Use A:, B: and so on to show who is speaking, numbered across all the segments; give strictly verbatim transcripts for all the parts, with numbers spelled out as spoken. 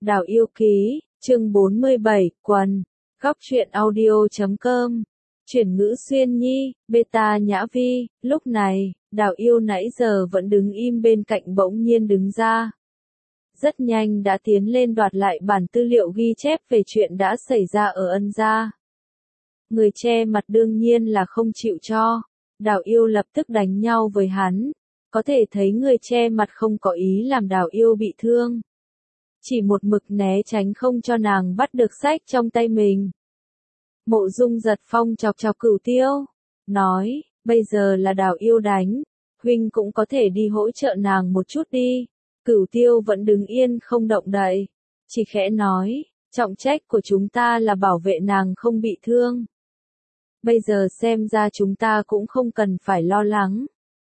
A: Đào yêu ký, chương bốn mươi bảy, quần, góc truyện audio chấm com, chuyển ngữ xuyên nhi, beta nhã vi, lúc này, Đào yêu nãy giờ vẫn đứng im bên cạnh bỗng nhiên đứng ra. Rất nhanh đã tiến lên đoạt lại bản tư liệu ghi chép về chuyện đã xảy ra ở Ân gia. Người che mặt đương nhiên là không chịu cho, Đào yêu lập tức đánh nhau với hắn, có thể thấy người che mặt không có ý làm Đào yêu bị thương. Chỉ một mực né tránh không cho nàng bắt được sách trong tay mình. Mộ Dung giật phong chọc chọc Cửu Tiêu, nói, bây giờ là Đào yêu đánh, huynh cũng có thể đi hỗ trợ nàng một chút đi. Cửu Tiêu vẫn đứng yên không động đậy, chỉ khẽ nói, trọng trách của chúng ta là bảo vệ nàng không bị thương. Bây giờ xem ra chúng ta cũng không cần phải lo lắng.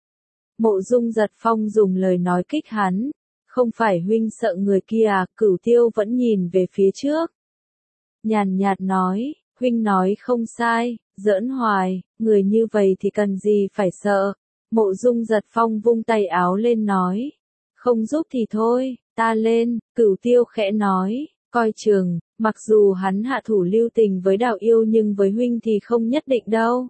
A: Mộ Dung giật phong dùng lời nói kích hắn, không phải huynh sợ người kia à? Cửu Tiêu vẫn nhìn về phía trước. Nhàn nhạt nói, huynh nói không sai, giỡn hoài, người như vậy thì cần gì phải sợ. Mộ Dung giật phong vung tay áo lên nói, không giúp thì thôi, ta lên. Cửu Tiêu khẽ nói, coi chừng, mặc dù hắn hạ thủ lưu tình với Đào yêu nhưng với huynh thì không nhất định đâu.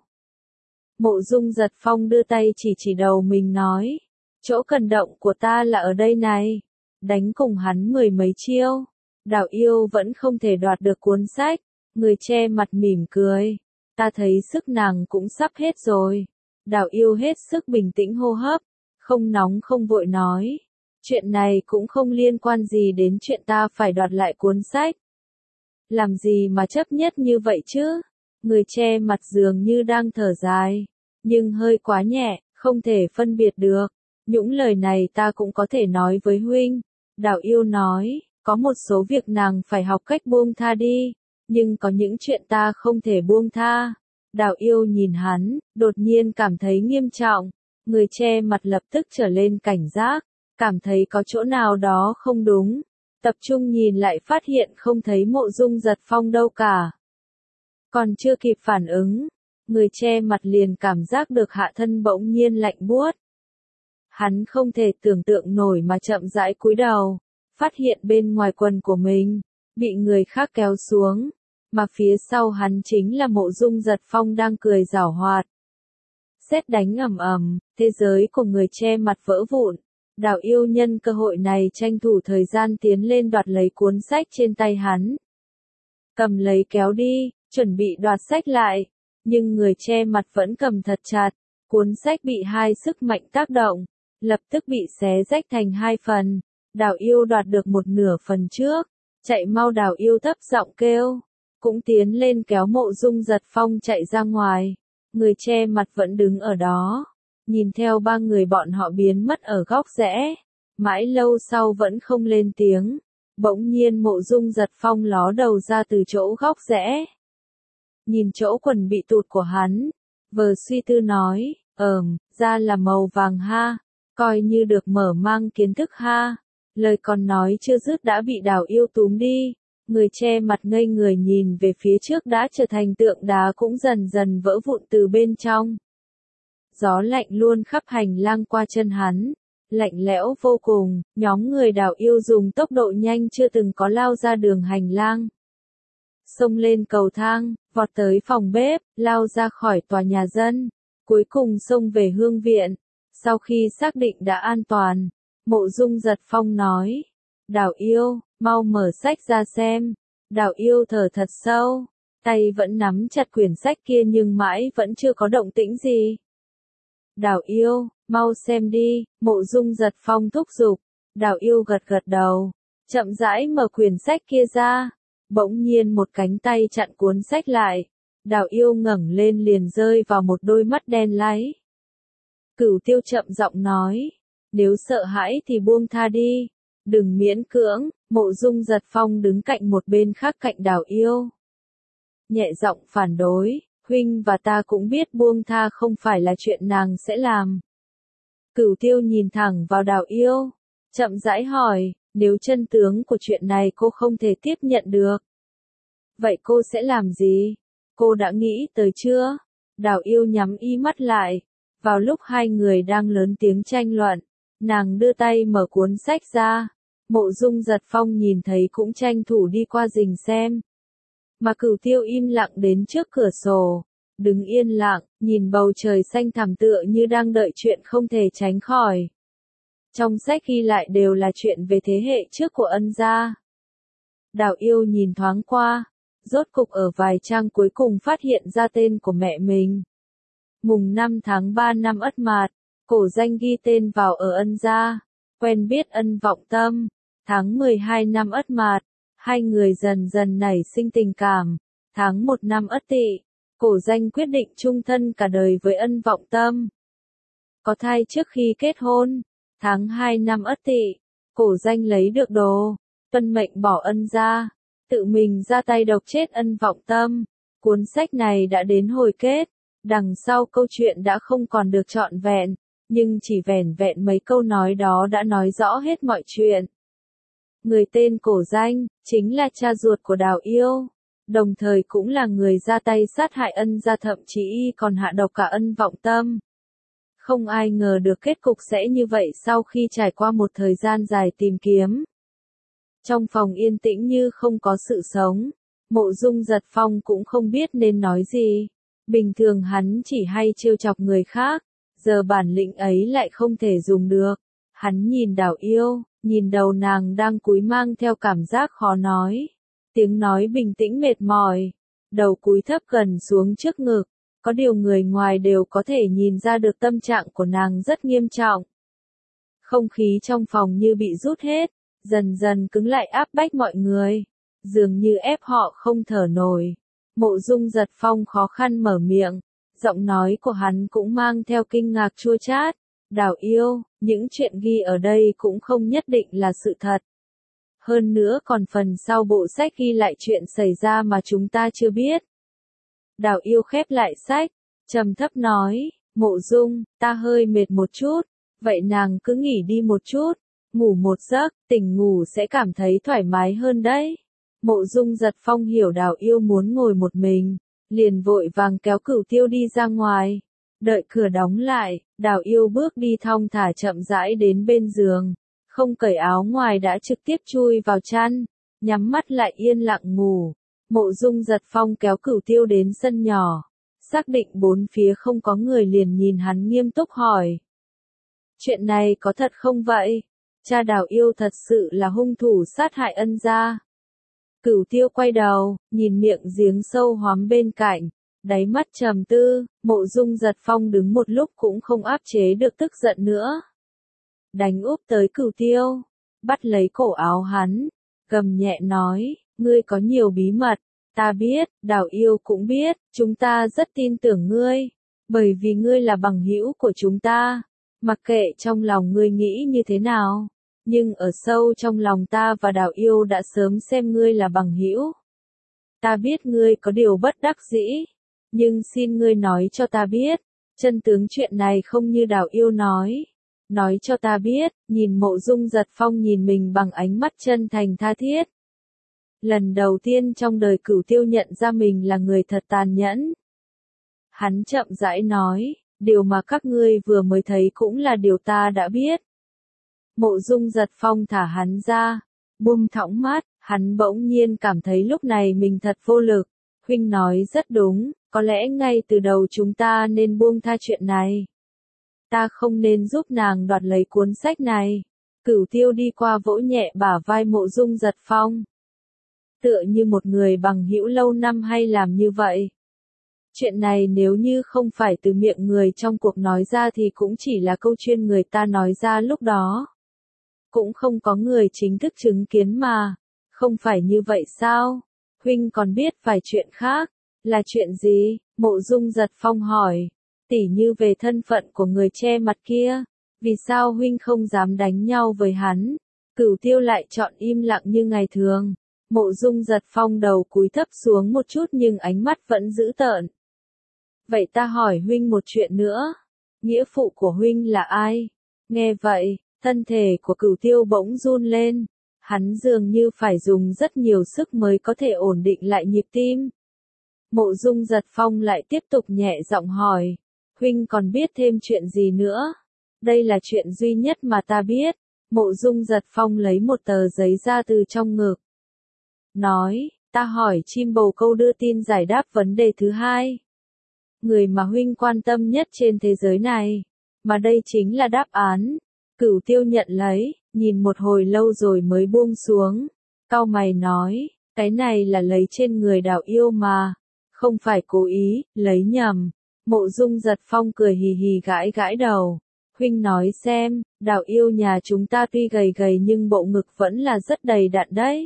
A: Mộ Dung giật phong đưa tay chỉ chỉ đầu mình nói, chỗ cần động của ta là ở đây này. Đánh cùng hắn mười mấy chiêu, Đào yêu vẫn không thể đoạt được cuốn sách. Người che mặt mỉm cười, ta thấy sức nàng cũng sắp hết rồi. Đào yêu hết sức bình tĩnh hô hấp, không nóng không vội nói, chuyện này cũng không liên quan gì đến chuyện ta phải đoạt lại cuốn sách. Làm gì mà chấp nhất như vậy chứ? Người che mặt dường như đang thở dài, nhưng hơi quá nhẹ, không thể phân biệt được. Những lời này ta cũng có thể nói với huynh. Đào yêu nói, có một số việc nàng phải học cách buông tha đi, nhưng có những chuyện ta không thể buông tha. Đào yêu nhìn hắn, đột nhiên cảm thấy nghiêm trọng. Người che mặt lập tức trở lên cảnh giác, cảm thấy có chỗ nào đó không đúng. Tập trung nhìn lại phát hiện không thấy Mộ Dung giật phong đâu cả. Còn chưa kịp phản ứng, người che mặt liền cảm giác được hạ thân bỗng nhiên lạnh buốt. Hắn không thể tưởng tượng nổi mà chậm rãi cúi đầu, phát hiện bên ngoài quần của mình bị người khác kéo xuống, mà phía sau hắn chính là Mộ Dung giật phong đang cười giảo hoạt. Sét đánh ầm ầm, thế giới của người che mặt vỡ vụn. Đào yêu nhân cơ hội này tranh thủ thời gian tiến lên đoạt lấy cuốn sách trên tay hắn. Cầm lấy kéo đi, chuẩn bị đoạt sách lại, nhưng người che mặt vẫn cầm thật chặt. Cuốn sách bị hai sức mạnh tác động, lập tức bị xé rách thành hai phần. Đào yêu đoạt được một nửa phần trước, chạy mau. Đào yêu thấp giọng kêu, cũng tiến lên kéo Mộ Dung giật phong chạy ra ngoài. Người che mặt vẫn đứng ở đó, nhìn theo ba người bọn họ biến mất ở góc rẽ, mãi lâu sau vẫn không lên tiếng. Bỗng nhiên Mộ Dung giật phong ló đầu ra từ chỗ góc rẽ, nhìn chỗ quần bị tụt của hắn, vờ suy tư nói, ờm, ra là màu vàng ha, coi như được mở mang kiến thức ha. Lời còn nói chưa dứt đã bị Đào yêu túm đi. Người che mặt ngây người nhìn về phía trước đã trở thành tượng đá cũng dần dần vỡ vụn từ bên trong. Gió lạnh luôn khắp hành lang qua chân hắn, lạnh lẽo vô cùng. Nhóm người Đào yêu dùng tốc độ nhanh chưa từng có lao ra đường hành lang, xông lên cầu thang, vọt tới phòng bếp, lao ra khỏi tòa nhà dân, cuối cùng xông về hương viện. Sau khi xác định đã an toàn, Mộ Dung giật phong nói, Đào yêu, mau mở sách ra xem. Đào yêu thở thật sâu, tay vẫn nắm chặt quyển sách kia nhưng mãi vẫn chưa có động tĩnh gì. Đào yêu, mau xem đi. Mộ Dung giật phong thúc giục. Đào yêu gật gật đầu, chậm rãi mở quyển sách kia ra. Bỗng nhiên một cánh tay chặn cuốn sách lại. Đào yêu ngẩng lên liền rơi vào một đôi mắt đen láy. Cửu Tiêu chậm giọng nói, nếu sợ hãi thì buông tha đi, đừng miễn cưỡng. Mộ Dung giật phong đứng cạnh một bên khác cạnh Đào yêu, nhẹ giọng phản đối, huynh và ta cũng biết buông tha không phải là chuyện nàng sẽ làm. Cửu Tiêu nhìn thẳng vào Đào yêu, chậm rãi hỏi, nếu chân tướng của chuyện này cô không thể tiếp nhận được, vậy cô sẽ làm gì? Cô đã nghĩ tới chưa? Đào yêu nhắm y mắt lại. Vào lúc hai người đang lớn tiếng tranh luận, nàng đưa tay mở cuốn sách ra. Mộ Dung Giật Phong nhìn thấy cũng tranh thủ đi qua rình xem. Mà Cửu Tiêu im lặng đến trước cửa sổ, đứng yên lặng, nhìn bầu trời xanh thẳm tựa như đang đợi chuyện không thể tránh khỏi. Trong sách ghi lại đều là chuyện về thế hệ trước của Ân gia. Đào Yêu nhìn thoáng qua, rốt cục ở vài trang cuối cùng phát hiện ra tên của mẹ mình. Mùng năm tháng ba năm Ất Mạt, cổ danh ghi tên vào ở Ân gia, quen biết Ân Vọng Tâm. Tháng mười hai năm Ất Mạt, hai người dần dần nảy sinh tình cảm. Tháng một năm Ất Tỵ, cổ danh quyết định chung thân cả đời với Ân Vọng Tâm. Có thai trước khi kết hôn. Tháng hai năm Ất Tỵ, cổ danh lấy được đồ, tuân mệnh bỏ Ân gia, tự mình ra tay độc chết Ân Vọng Tâm. Cuốn sách này đã đến hồi kết, đằng sau câu chuyện đã không còn được trọn vẹn, nhưng chỉ vẻn vẹn mấy câu nói đó đã nói rõ hết mọi chuyện. Người tên cổ danh, chính là cha ruột của Đào Yêu, đồng thời cũng là người ra tay sát hại Ân gia, thậm chí còn hạ độc cả Ân Vọng Tâm. Không ai ngờ được kết cục sẽ như vậy sau khi trải qua một thời gian dài tìm kiếm. Trong phòng yên tĩnh như không có sự sống, Mộ Dung Giật Phong cũng không biết nên nói gì. Bình thường hắn chỉ hay trêu chọc người khác, giờ bản lĩnh ấy lại không thể dùng được. Hắn nhìn Đào Yêu, nhìn đầu nàng đang cúi mang theo cảm giác khó nói. Tiếng nói bình tĩnh mệt mỏi, đầu cúi thấp gần xuống trước ngực. Có điều người ngoài đều có thể nhìn ra được tâm trạng của nàng rất nghiêm trọng. Không khí trong phòng như bị rút hết, dần dần cứng lại áp bách mọi người, dường như ép họ không thở nổi. Mộ Dung Giật Phong khó khăn mở miệng, giọng nói của hắn cũng mang theo kinh ngạc chua chát. Đào Yêu, những chuyện ghi ở đây cũng không nhất định là sự thật. Hơn nữa còn phần sau bộ sách ghi lại chuyện xảy ra mà chúng ta chưa biết. Đào Yêu khép lại sách, trầm thấp nói, Mộ Dung, ta hơi mệt một chút, vậy nàng cứ nghỉ đi một chút, ngủ một giấc, tỉnh ngủ sẽ cảm thấy thoải mái hơn đấy. Mộ Dung Giật Phong hiểu Đào Yêu muốn ngồi một mình, liền vội vàng kéo Cửu Tiêu đi ra ngoài. Đợi cửa đóng lại, Đào Yêu bước đi thong thả chậm rãi đến bên giường, không cởi áo ngoài đã trực tiếp chui vào chăn, nhắm mắt lại yên lặng ngủ. Mộ Dung Giật Phong kéo Cửu Tiêu đến sân nhỏ, xác định bốn phía không có người liền nhìn hắn nghiêm túc hỏi. Chuyện này có thật không vậy? Cha Đào Yêu thật sự là hung thủ sát hại Ân gia? Cửu Tiêu quay đầu, nhìn miệng giếng sâu hoắm bên cạnh, đáy mắt trầm tư. Mộ Dung Giật Phong đứng một lúc cũng không áp chế được tức giận nữa. Đánh úp tới Cửu Tiêu, bắt lấy cổ áo hắn, gầm nhẹ nói, ngươi có nhiều bí mật, ta biết, Đào Yêu cũng biết, chúng ta rất tin tưởng ngươi, bởi vì ngươi là bằng hữu của chúng ta, mặc kệ trong lòng ngươi nghĩ như thế nào, nhưng ở sâu trong lòng ta và Đào Yêu đã sớm xem ngươi là bằng hữu. Ta biết ngươi có điều bất đắc dĩ, nhưng xin ngươi nói cho ta biết, chân tướng chuyện này không như Đào Yêu nói. Nói cho ta biết, nhìn Mộ Dung Giật Phong nhìn mình bằng ánh mắt chân thành tha thiết. Lần đầu tiên trong đời Cửu Tiêu nhận ra mình là người thật tàn nhẫn. Hắn chậm rãi nói, điều mà các ngươi vừa mới thấy cũng là điều ta đã biết. Mộ Dung Giật Phong thả hắn ra, buông thõng mắt, hắn bỗng nhiên cảm thấy lúc này mình thật vô lực. Huynh nói rất đúng, có lẽ ngay từ đầu chúng ta nên buông tha chuyện này. Ta không nên giúp nàng đoạt lấy cuốn sách này. Cửu Tiêu đi qua vỗ nhẹ bả vai Mộ Dung Giật Phong. Tựa như một người bằng hữu lâu năm hay làm như vậy. Chuyện này nếu như không phải từ miệng người trong cuộc nói ra thì cũng chỉ là câu chuyện người ta nói ra lúc đó. Cũng không có người chính thức chứng kiến mà. Không phải như vậy sao? Huynh còn biết vài chuyện khác. Là chuyện gì? Mộ Dung Giật Phong hỏi. Tỉ như về thân phận của người che mặt kia. Vì sao huynh không dám đánh nhau với hắn? Cửu Tiêu lại chọn im lặng như ngày thường. Mộ Dung Giật Phong đầu cúi thấp xuống một chút nhưng ánh mắt vẫn dữ tợn. Vậy ta hỏi huynh một chuyện nữa. Nghĩa phụ của huynh là ai? Nghe vậy, thân thể của Cửu Tiêu bỗng run lên. Hắn dường như phải dùng rất nhiều sức mới có thể ổn định lại nhịp tim. Mộ Dung Giật Phong lại tiếp tục nhẹ giọng hỏi. Huynh còn biết thêm chuyện gì nữa? Đây là chuyện duy nhất mà ta biết. Mộ Dung Giật Phong lấy một tờ giấy ra từ trong ngực. Nói, ta hỏi chim bồ câu đưa tin giải đáp vấn đề thứ hai. Người mà huynh quan tâm nhất trên thế giới này. Mà đây chính là đáp án. Cửu Tiêu nhận lấy, nhìn một hồi lâu rồi mới buông xuống. Cau mày nói, cái này là lấy trên người Đào Yêu mà. Không phải cố ý, lấy nhầm. Mộ Dung Giật Phong cười hì hì gãi gãi đầu. Huynh nói xem, Đào Yêu nhà chúng ta tuy gầy gầy nhưng bộ ngực vẫn là rất đầy đặn đấy.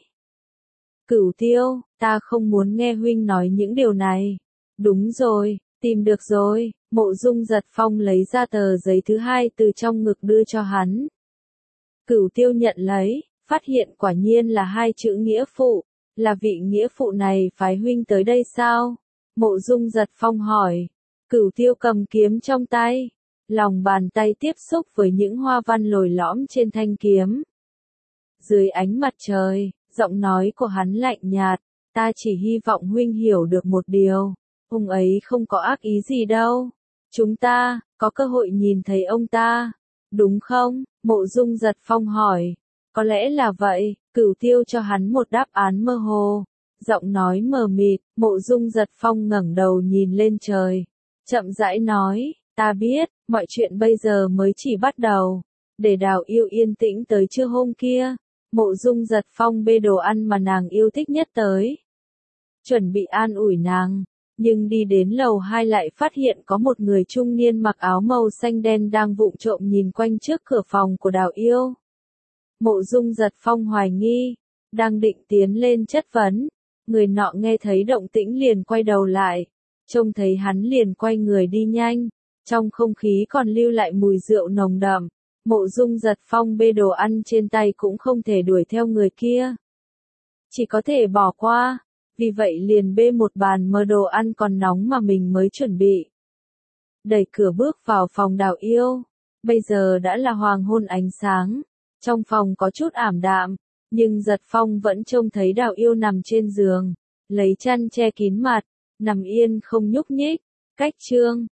A: Cửu Tiêu, ta không muốn nghe huynh nói những điều này. Đúng rồi, tìm được rồi. Mộ Dung Giật Phong lấy ra tờ giấy thứ hai từ trong ngực đưa cho hắn. Cửu Tiêu nhận lấy, phát hiện quả nhiên là hai chữ nghĩa phụ. Là vị nghĩa phụ này phái huynh tới đây sao? Mộ Dung Giật Phong hỏi. Cửu Tiêu cầm kiếm trong tay. Lòng bàn tay tiếp xúc với những hoa văn lồi lõm trên thanh kiếm. Dưới ánh mặt trời, giọng nói của hắn lạnh nhạt. Ta chỉ hy vọng huynh hiểu được một điều. Ông ấy không có ác ý gì đâu. Chúng ta, có cơ hội nhìn thấy ông ta. Đúng không? Mộ Dung Giật Phong hỏi. Có lẽ là vậy. Cửu Tiêu cho hắn một đáp án mơ hồ. Giọng nói mờ mịt. Mộ Dung Giật Phong ngẩng đầu nhìn lên trời. Chậm rãi nói. Ta biết, mọi chuyện bây giờ mới chỉ bắt đầu. Để Đào Yêu yên tĩnh tới trưa hôm kia. Mộ Dung Giật Phong bê đồ ăn mà nàng yêu thích nhất tới. Chuẩn bị an ủi nàng. Nhưng đi đến lầu hai lại phát hiện có một người trung niên mặc áo màu xanh đen đang vụng trộm nhìn quanh trước cửa phòng của Đào Yêu. Mộ Dung Giật Phong hoài nghi, đang định tiến lên chất vấn. Người nọ nghe thấy động tĩnh liền quay đầu lại. Trông thấy hắn liền quay người đi nhanh. Trong không khí còn lưu lại mùi rượu nồng đậm. Mộ Dung Giật Phong bê đồ ăn trên tay cũng không thể đuổi theo người kia. Chỉ có thể bỏ qua. Vì vậy liền bê một bàn mơ đồ ăn còn nóng mà mình mới chuẩn bị. Đẩy cửa bước vào phòng Đào Yêu. Bây giờ đã là hoàng hôn ánh sáng. Trong phòng có chút ảm đạm. Nhưng Giật Phong vẫn trông thấy Đào Yêu nằm trên giường. Lấy chăn che kín mặt. Nằm yên không nhúc nhích. Cách chương.